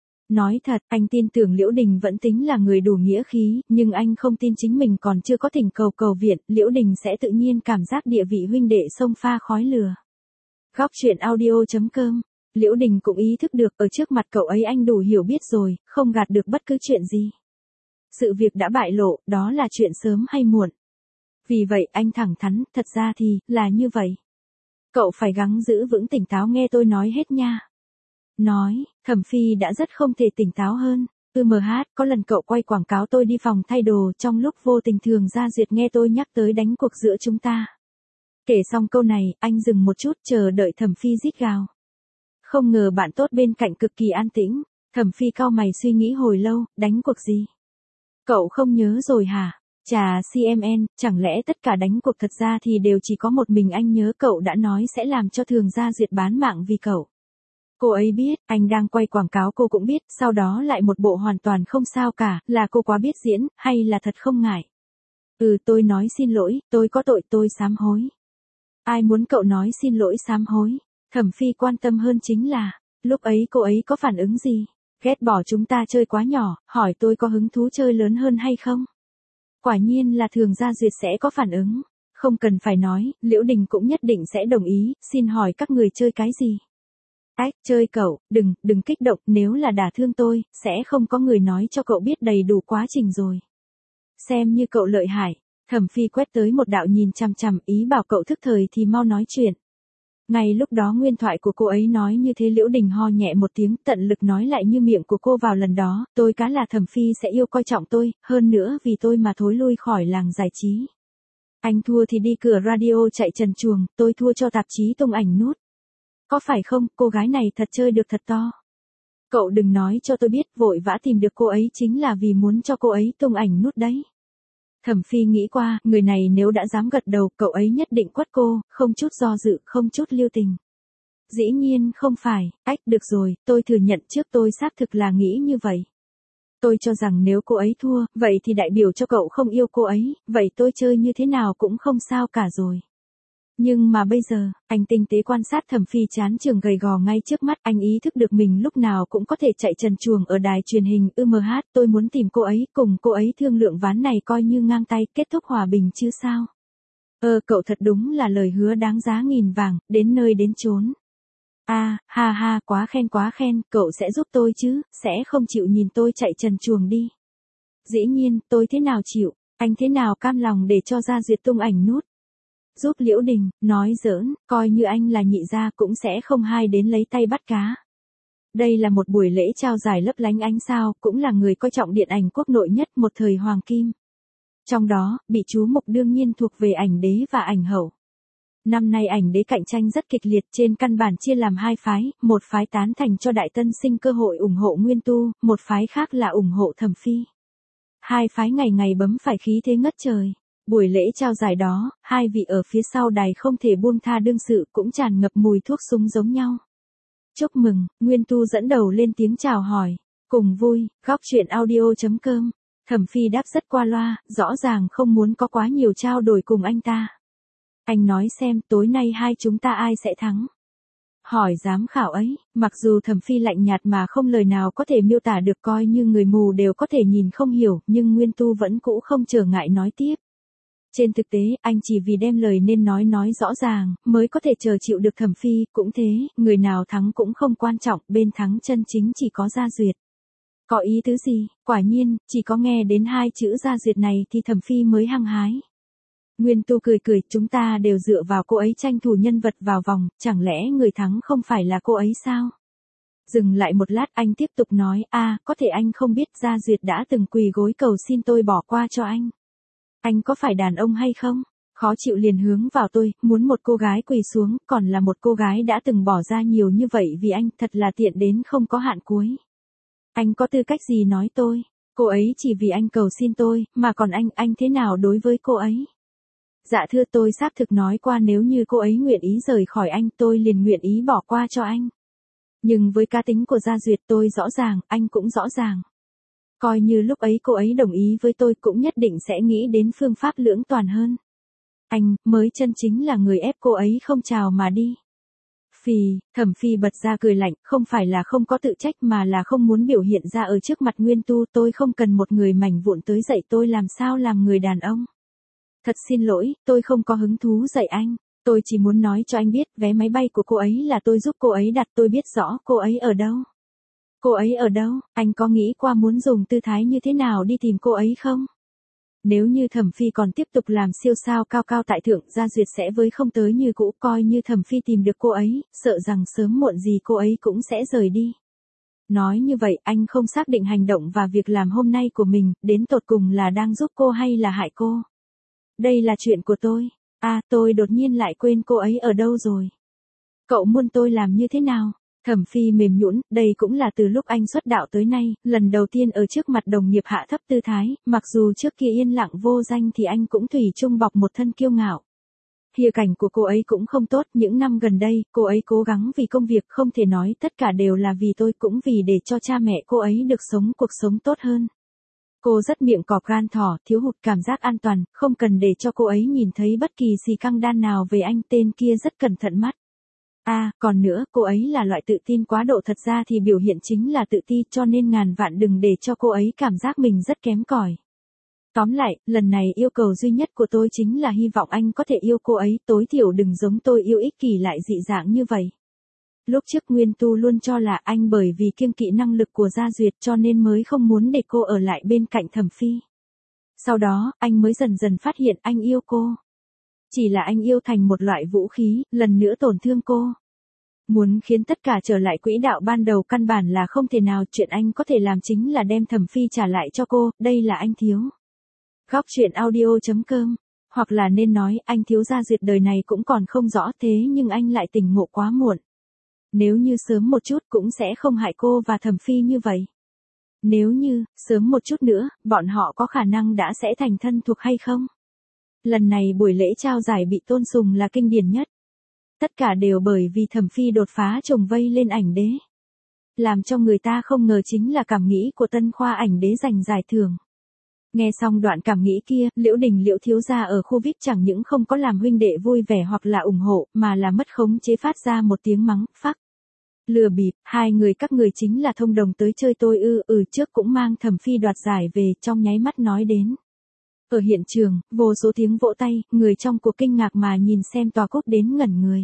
Nói thật, anh tin tưởng Liễu Đình vẫn tính là người đủ nghĩa khí, nhưng anh không tin chính mình còn chưa có thỉnh cầu cầu viện, Liễu Đình sẽ tự nhiên cảm giác địa vị huynh đệ xông pha khói lửa. Góc truyện audio chấm com. Liễu Đình cũng ý thức được ở trước mặt cậu ấy anh đủ hiểu biết rồi, không gạt được bất cứ chuyện gì. Sự việc đã bại lộ, đó là chuyện sớm hay muộn. Vì vậy anh thẳng thắn, thật ra thì, là như vậy. Cậu phải gắng giữ vững tỉnh táo nghe tôi nói hết nha. Nói, Thẩm Phi đã rất không thể tỉnh táo hơn. ư em hát, có lần cậu quay quảng cáo tôi đi phòng thay đồ trong lúc vô tình Thường Gia Duyệt nghe tôi nhắc tới đánh cuộc giữa chúng ta. Kể xong câu này, anh dừng một chút chờ đợi Thẩm Phi rít gào. Không ngờ bạn tốt bên cạnh cực kỳ an tĩnh. Thẩm Phi cau mày suy nghĩ hồi lâu, đánh cuộc gì? Cậu không nhớ rồi hả? Chà xê em en, chẳng lẽ tất cả đánh cuộc thật ra thì đều chỉ có một mình anh nhớ cậu đã nói sẽ làm cho Thường Gia Duyệt bán mạng vì cậu. Cô ấy biết, anh đang quay quảng cáo cô cũng biết, sau đó lại một bộ hoàn toàn không sao cả, là cô quá biết diễn, hay là thật không ngại. Ừ tôi nói xin lỗi, tôi có tội tôi sám hối. Ai muốn cậu nói xin lỗi sám hối? Thẩm Phi quan tâm hơn chính là, lúc ấy cô ấy có phản ứng gì? Ghét bỏ chúng ta chơi quá nhỏ, hỏi tôi có hứng thú chơi lớn hơn hay không? Quả nhiên là Thường Gia Duyệt sẽ có phản ứng. Không cần phải nói, Liễu Đình cũng nhất định sẽ đồng ý, xin hỏi các người chơi cái gì? Ách, chơi cậu, đừng, đừng kích động, nếu là đả thương tôi, sẽ không có người nói cho cậu biết đầy đủ quá trình rồi. Xem như cậu lợi hại. Thẩm Phi quét tới một đạo nhìn chằm chằm, ý bảo cậu thức thời thì mau nói chuyện. Ngay lúc đó nguyên thoại của cô ấy nói như thế Liễu Đình ho nhẹ một tiếng tận lực nói lại như miệng của cô vào lần đó, tôi cá là Thẩm Phi sẽ yêu coi trọng tôi, hơn nữa vì tôi mà thối lui khỏi làng giải trí. Anh thua thì đi cửa radio chạy trần truồng, tôi thua cho tạp chí tung ảnh nút. Có phải không, cô gái này thật chơi được thật to. Cậu đừng nói cho tôi biết vội vã tìm được cô ấy chính là vì muốn cho cô ấy tung ảnh nút đấy. Thẩm Phi nghĩ qua, người này nếu đã dám gật đầu, cậu ấy nhất định quất cô, không chút do dự, không chút lưu tình. Dĩ nhiên không phải, ách được rồi, tôi thừa nhận trước tôi xác thực là nghĩ như vậy. Tôi cho rằng nếu cô ấy thua, vậy thì đại biểu cho cậu không yêu cô ấy, vậy tôi chơi như thế nào cũng không sao cả rồi. Nhưng mà bây giờ, anh tinh tế quan sát Thẩm Phi chán trường gầy gò ngay trước mắt, anh ý thức được mình lúc nào cũng có thể chạy trần truồng ở đài truyền hình ư em hát, tôi muốn tìm cô ấy, cùng cô ấy thương lượng ván này coi như ngang tay, kết thúc hòa bình chứ sao. Ờ cậu thật đúng là lời hứa đáng giá nghìn vàng, đến nơi đến chốn. À, ha ha, quá khen quá khen, cậu sẽ giúp tôi chứ, sẽ không chịu nhìn tôi chạy trần truồng đi. Dĩ nhiên, tôi thế nào chịu, anh thế nào cam lòng để cho Gia Duyệt tung ảnh nút. Giúp Liễu Đình, nói giỡn, coi như anh là nhị gia cũng sẽ không hai đến lấy tay bắt cá. Đây là một buổi lễ trao giải lấp lánh ánh sao, cũng là người coi trọng điện ảnh quốc nội nhất một thời hoàng kim. Trong đó, bị chú mục đương nhiên thuộc về ảnh đế và ảnh hậu. Năm nay ảnh đế cạnh tranh rất kịch liệt trên căn bản chia làm hai phái, một phái tán thành cho Đại Tân Sinh cơ hội ủng hộ Nguyên Tu, một phái khác là ủng hộ Thẩm Phi. Hai phái ngày ngày bấm phải khí thế ngất trời. Buổi lễ trao giải đó, hai vị ở phía sau đài không thể buông tha đương sự cũng tràn ngập mùi thuốc súng giống nhau. Chúc mừng, Nguyên Tu dẫn đầu lên tiếng chào hỏi. Cùng vui, góc chuyện audio chấm com. Thẩm Phi đáp rất qua loa, rõ ràng không muốn có quá nhiều trao đổi cùng anh ta. Anh nói xem tối nay hai chúng ta ai sẽ thắng. Hỏi giám khảo ấy, mặc dù Thẩm Phi lạnh nhạt mà không lời nào có thể miêu tả được coi như người mù đều có thể nhìn không hiểu, nhưng Nguyên Tu vẫn cũ không trở ngại nói tiếp. Trên thực tế, anh chỉ vì đem lời nên nói nói rõ ràng, mới có thể chờ chịu được Thẩm Phi, cũng thế, người nào thắng cũng không quan trọng, bên thắng chân chính chỉ có Gia Duyệt. Có ý tứ gì, quả nhiên, chỉ có nghe đến hai chữ Gia Duyệt này thì Thẩm Phi mới hăng hái. Nguyên Tu cười cười, chúng ta đều dựa vào cô ấy tranh thủ nhân vật vào vòng, chẳng lẽ người thắng không phải là cô ấy sao? Dừng lại một lát anh tiếp tục nói, a à, có thể anh không biết Gia Duyệt đã từng quỳ gối cầu xin tôi bỏ qua cho anh. Anh có phải đàn ông hay không? Khó chịu liền hướng vào tôi, muốn một cô gái quỳ xuống, còn là một cô gái đã từng bỏ ra nhiều như vậy vì anh, thật là tiện đến không có hạn cuối. Anh có tư cách gì nói tôi? Cô ấy chỉ vì anh cầu xin tôi, mà còn anh, anh thế nào đối với cô ấy? Dạ thưa tôi xác thực nói qua nếu như cô ấy nguyện ý rời khỏi anh tôi liền nguyện ý bỏ qua cho anh. Nhưng với cá tính của Gia Duyệt tôi rõ ràng, anh cũng rõ ràng. Coi như lúc ấy cô ấy đồng ý với tôi cũng nhất định sẽ nghĩ đến phương pháp lưỡng toàn hơn. Anh, mới chân chính là người ép cô ấy không chào mà đi. Phì, Thẩm Phi bật ra cười lạnh, không phải là không có tự trách mà là không muốn biểu hiện ra ở trước mặt Nguyên Tu, tôi không cần một người mảnh vụn tới dạy tôi làm sao làm người đàn ông. Thật xin lỗi, tôi không có hứng thú dạy anh, tôi chỉ muốn nói cho anh biết vé máy bay của cô ấy là tôi giúp cô ấy đặt, tôi biết rõ cô ấy ở đâu. Cô ấy ở đâu? Anh có nghĩ qua muốn dùng tư thái như thế nào đi tìm cô ấy không? Nếu như Thẩm Phi còn tiếp tục làm siêu sao cao cao tại thượng, Gia Duyệt sẽ với không tới như cũ, coi như Thẩm Phi tìm được cô ấy, sợ rằng sớm muộn gì cô ấy cũng sẽ rời đi. Nói như vậy, anh không xác định hành động và việc làm hôm nay của mình, đến tột cùng là đang giúp cô hay là hại cô. Đây là chuyện của tôi. À, tôi đột nhiên lại quên cô ấy ở đâu rồi. Cậu muốn tôi làm như thế nào? Thẩm Phi mềm nhũn, đây cũng là từ lúc anh xuất đạo tới nay, lần đầu tiên ở trước mặt đồng nghiệp hạ thấp tư thái, mặc dù trước kia yên lặng vô danh thì anh cũng thủy chung bọc một thân kiêu ngạo. Khía cảnh của cô ấy cũng không tốt, những năm gần đây, cô ấy cố gắng vì công việc, không thể nói tất cả đều là vì tôi, cũng vì để cho cha mẹ cô ấy được sống cuộc sống tốt hơn. Cô rất miệng cọp gan thỏ, thiếu hụt cảm giác an toàn, không cần để cho cô ấy nhìn thấy bất kỳ xì căng đan nào về anh, tên kia rất cẩn thận mắt. À, còn nữa, cô ấy là loại tự tin quá độ, thật ra thì biểu hiện chính là tự ti, cho nên ngàn vạn đừng để cho cô ấy cảm giác mình rất kém cỏi. Tóm lại, lần này yêu cầu duy nhất của tôi chính là hy vọng anh có thể yêu cô ấy, tối thiểu đừng giống tôi yêu ích kỷ lại dị dạng như vậy. Lúc trước Nguyên Tu luôn cho là anh bởi vì kiêng kỵ năng lực của Gia Duyệt cho nên mới không muốn để cô ở lại bên cạnh Thẩm Phi. Sau đó, anh mới dần dần phát hiện anh yêu cô. Chỉ là anh yêu thành một loại vũ khí, lần nữa tổn thương cô. Muốn khiến tất cả trở lại quỹ đạo ban đầu căn bản là không thể nào, chuyện anh có thể làm chính là đem Thẩm Phi trả lại cho cô, đây là anh thiếu. Góc truyện audio chấm com, hoặc là nên nói anh thiếu Gia Duyệt đời này cũng còn không rõ, thế nhưng anh lại tỉnh ngộ quá muộn. Nếu như sớm một chút cũng sẽ không hại cô và Thẩm Phi như vậy. Nếu như, sớm một chút nữa, bọn họ có khả năng đã sẽ thành thân thuộc hay không? Lần này buổi lễ trao giải bị tôn sùng là kinh điển nhất. Tất cả đều bởi vì Thẩm Phi đột phá trồng vây lên ảnh đế. Làm cho người ta không ngờ chính là cảm nghĩ của tân khoa ảnh đế giành giải thưởng. Nghe xong đoạn cảm nghĩ kia, Liễu Đình Liễu thiếu gia ở khu vi ai pi chẳng những không có làm huynh đệ vui vẻ hoặc là ủng hộ, mà là mất khống chế phát ra một tiếng mắng, phắc. Lừa bịp, hai người các người chính là thông đồng tới chơi tôi ư, ừ trước cũng mang Thẩm Phi đoạt giải về, trong nháy mắt nói đến. Ở hiện trường, vô số tiếng vỗ tay, người trong cuộc kinh ngạc mà nhìn xem tòa cốt đến ngẩn người.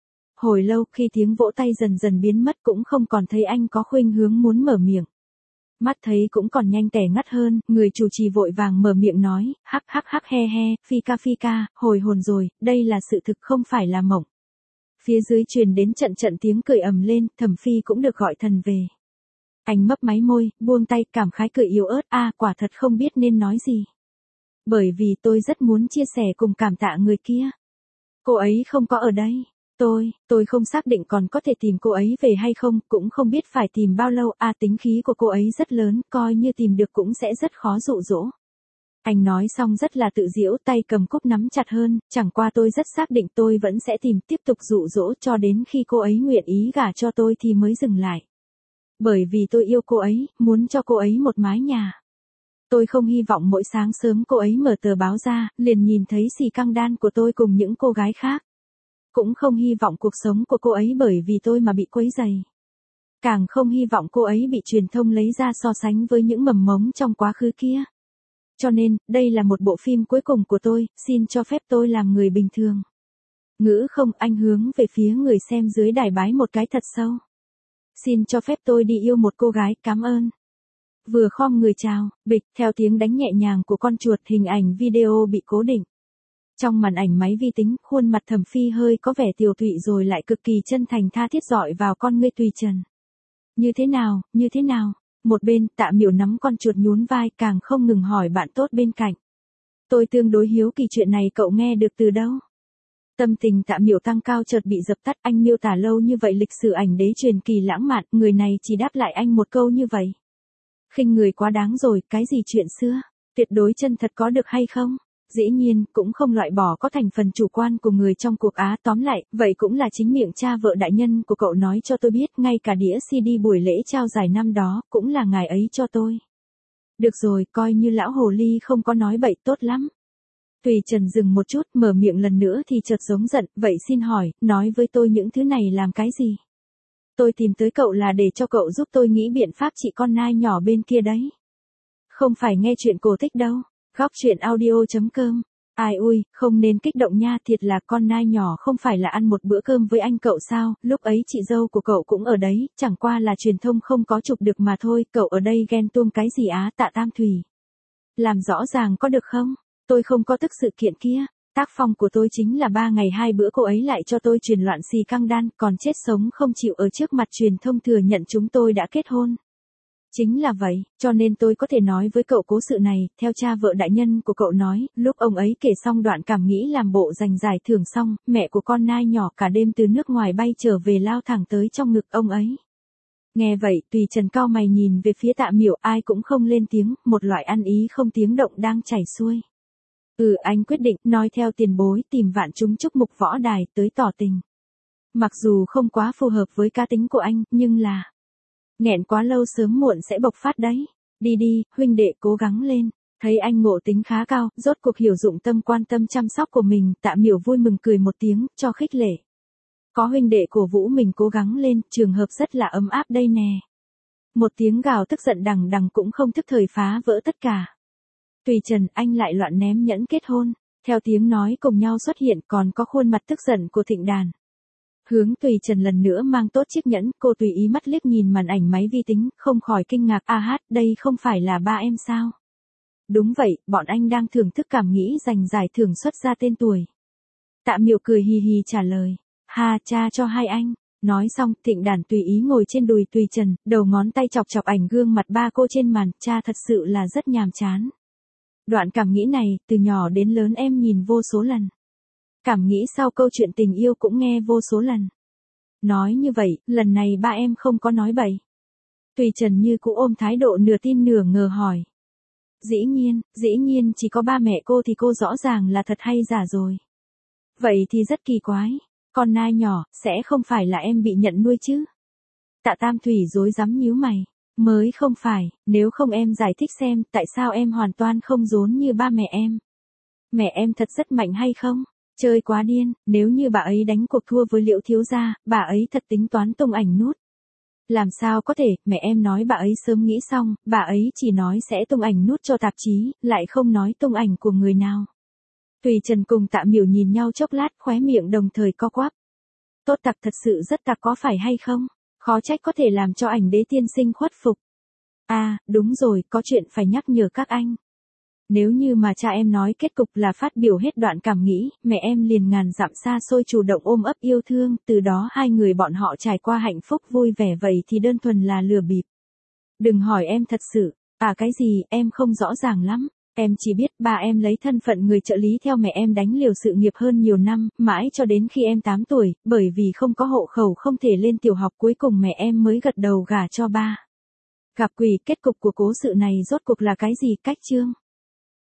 Hồi lâu khi tiếng vỗ tay dần dần biến mất cũng không còn thấy anh có khuynh hướng muốn mở miệng. Mắt thấy cũng còn nhanh tẻ ngắt hơn, người chủ trì vội vàng mở miệng nói, hắc hắc hắc he he, Phi ca Phi ca, hồi hồn rồi, đây là sự thực không phải là mộng. Phía dưới truyền đến trận trận tiếng cười ầm lên, Thẩm Phi cũng được gọi thần về. Anh mấp máy môi, buông tay, cảm khái cười yếu ớt, a quả thật không biết nên nói gì. Bởi vì tôi rất muốn chia sẻ cùng cảm tạ người kia. Cô ấy không có ở đây. Tôi, tôi không xác định còn có thể tìm cô ấy về hay không, cũng không biết phải tìm bao lâu, à tính khí của cô ấy rất lớn, coi như tìm được cũng sẽ rất khó dụ dỗ. Anh nói xong rất là tự giễu, tay cầm cúp nắm chặt hơn, chẳng qua tôi rất xác định tôi vẫn sẽ tìm tiếp tục dụ dỗ cho đến khi cô ấy nguyện ý gả cho tôi thì mới dừng lại. Bởi vì tôi yêu cô ấy, muốn cho cô ấy một mái nhà. Tôi không hy vọng mỗi sáng sớm cô ấy mở tờ báo ra, liền nhìn thấy xì căng đan của tôi cùng những cô gái khác. Cũng không hy vọng cuộc sống của cô ấy bởi vì tôi mà bị quấy rầy. Càng không hy vọng cô ấy bị truyền thông lấy ra so sánh với những mầm mống trong quá khứ kia. Cho nên, đây là một bộ phim cuối cùng của tôi, xin cho phép tôi làm người bình thường. Ngữ không, anh hướng về phía người xem dưới đài bái một cái thật sâu. Xin cho phép tôi đi yêu một cô gái, cảm ơn. Vừa khom người chào, bịch, theo tiếng đánh nhẹ nhàng của con chuột, hình ảnh video bị cố định. Trong màn ảnh máy vi tính, khuôn mặt Thẩm Phi hơi có vẻ tiều tụy rồi lại cực kỳ chân thành tha thiết dọi vào con ngươi tùy trần. Như thế nào, như thế nào? Một bên, Tạ Miểu nắm con chuột nhún vai, càng không ngừng hỏi bạn tốt bên cạnh. Tôi tương đối hiếu kỳ chuyện này cậu nghe được từ đâu? Tâm tình Tạ Miểu tăng cao chợt bị dập tắt, anh miêu tả lâu như vậy lịch sử ảnh đế truyền kỳ lãng mạn, người này chỉ đáp lại anh một câu như vậy. Khinh người quá đáng rồi, cái gì chuyện xưa? Tuyệt đối chân thật có được hay không? Dĩ nhiên, cũng không loại bỏ có thành phần chủ quan của người trong cuộc á, tóm lại, vậy cũng là chính miệng cha vợ đại nhân của cậu nói cho tôi biết, ngay cả đĩa xê đê buổi lễ trao giải năm đó, cũng là ngài ấy cho tôi. Được rồi, coi như lão hồ ly không có nói bậy, tốt lắm. Tùy Trần dừng một chút, mở miệng lần nữa thì chợt giống giận, vậy xin hỏi, nói với tôi những thứ này làm cái gì? Tôi tìm tới cậu là để cho cậu giúp tôi nghĩ biện pháp trị con nai nhỏ bên kia đấy. Không phải nghe chuyện cổ tích đâu. Góc truyện audio chấm com Ai ui, không nên kích động nha, thiệt là con nai nhỏ không phải là ăn một bữa cơm với anh cậu sao, lúc ấy chị dâu của cậu cũng ở đấy, chẳng qua là truyền thông không có chụp được mà thôi, cậu ở đây ghen tuông cái gì á. Tạ Tam Thủy. Làm rõ ràng có được không? Tôi không có tức sự kiện kia. Tác phong của tôi chính là ba ngày hai bữa cô ấy lại cho tôi truyền loạn xì căng đan, còn chết sống không chịu ở trước mặt truyền thông thừa nhận chúng tôi đã kết hôn. Chính là vậy, cho nên tôi có thể nói với cậu cố sự này, theo cha vợ đại nhân của cậu nói, lúc ông ấy kể xong đoạn cảm nghĩ làm bộ giành giải thưởng xong, mẹ của con nai nhỏ cả đêm từ nước ngoài bay trở về lao thẳng tới trong ngực ông ấy. Nghe vậy, Tùy Trần cau mày nhìn về phía Tạ Miểu, ai cũng không lên tiếng, một loại ăn ý không tiếng động đang chảy xuôi. Ừ, anh quyết định, nói theo tiền bối, tìm Vạn Chúng Chúc Mục Võ Đài tới tỏ tình. Mặc dù không quá phù hợp với cá tính của anh, nhưng là nghẹn quá lâu sớm muộn sẽ bộc phát đấy. Đi đi, huynh đệ cố gắng lên. Thấy anh ngộ tính khá cao, rốt cuộc hiểu dụng tâm quan tâm chăm sóc của mình, Tạ Miểu vui mừng cười một tiếng, cho khích lệ. Có huynh đệ cổ vũ mình cố gắng lên, trường hợp rất là ấm áp đây nè. Một tiếng gào tức giận đằng đằng cũng không thức thời phá vỡ tất cả. Tùy Trần, anh lại loạn ném nhẫn kết hôn. Theo tiếng nói cùng nhau xuất hiện, còn có khuôn mặt tức giận của Thịnh Đàn. Hướng Tùy Trần lần nữa mang tốt chiếc nhẫn, cô tùy ý mắt liếc nhìn màn ảnh máy vi tính, không khỏi kinh ngạc, a hát, đây không phải là ba em sao? Đúng vậy, bọn anh đang thưởng thức cảm nghĩ giành giải thưởng xuất ra tên tuổi. Tạ Miểu cười hì hì trả lời, ha, cha cho hai anh. Nói xong, Thịnh Đàn tùy ý ngồi trên đùi Tùy Trần, đầu ngón tay chọc chọc ảnh gương mặt ba cô trên màn, cha thật sự là rất nhàm chán. Đoạn cảm nghĩ này, từ nhỏ đến lớn em nhìn vô số lần. Cảm nghĩ sau câu chuyện tình yêu cũng nghe vô số lần. Nói như vậy, lần này ba em không có nói bậy. Tùy Trần như cũ ôm thái độ nửa tin nửa ngờ hỏi. Dĩ nhiên, dĩ nhiên chỉ có ba mẹ cô thì cô rõ ràng là thật hay giả rồi. Vậy thì rất kỳ quái, con nai nhỏ, sẽ không phải là em bị nhận nuôi chứ? Tạ Tam Thủy rối rắm nhíu mày. Mới không phải, nếu không em giải thích xem tại sao em hoàn toàn không rốn như ba mẹ em. Mẹ em thật rất mạnh hay không? Chơi quá điên, nếu như bà ấy đánh cuộc thua với Liễu thiếu gia, bà ấy thật tính toán tung ảnh nút. Làm sao có thể, mẹ em nói bà ấy sớm nghĩ xong, bà ấy chỉ nói sẽ tung ảnh nút cho tạp chí, lại không nói tung ảnh của người nào. Tùy Trần cùng Tạ Miểu nhìn nhau chốc lát, khóe miệng đồng thời co quắp. Tốt tặc thật sự rất tặc có phải hay không? Khó trách có thể làm cho ảnh đế tiên sinh khuất phục. À, đúng rồi, có chuyện phải nhắc nhở các anh. Nếu như mà cha em nói kết cục là phát biểu hết đoạn cảm nghĩ, mẹ em liền ngàn dặm xa xôi chủ động ôm ấp yêu thương, từ đó hai người bọn họ trải qua hạnh phúc vui vẻ, vậy thì đơn thuần là lừa bịp. Đừng hỏi em thật sự, à cái gì, em không rõ ràng lắm. Em chỉ biết ba em lấy thân phận người trợ lý theo mẹ em đánh liều sự nghiệp hơn nhiều năm, mãi cho đến khi em tám tuổi, bởi vì không có hộ khẩu không thể lên tiểu học, cuối cùng mẹ em mới gật đầu gả cho ba. Gặp quỷ, kết cục của cố sự này rốt cuộc là cái gì, cách chương?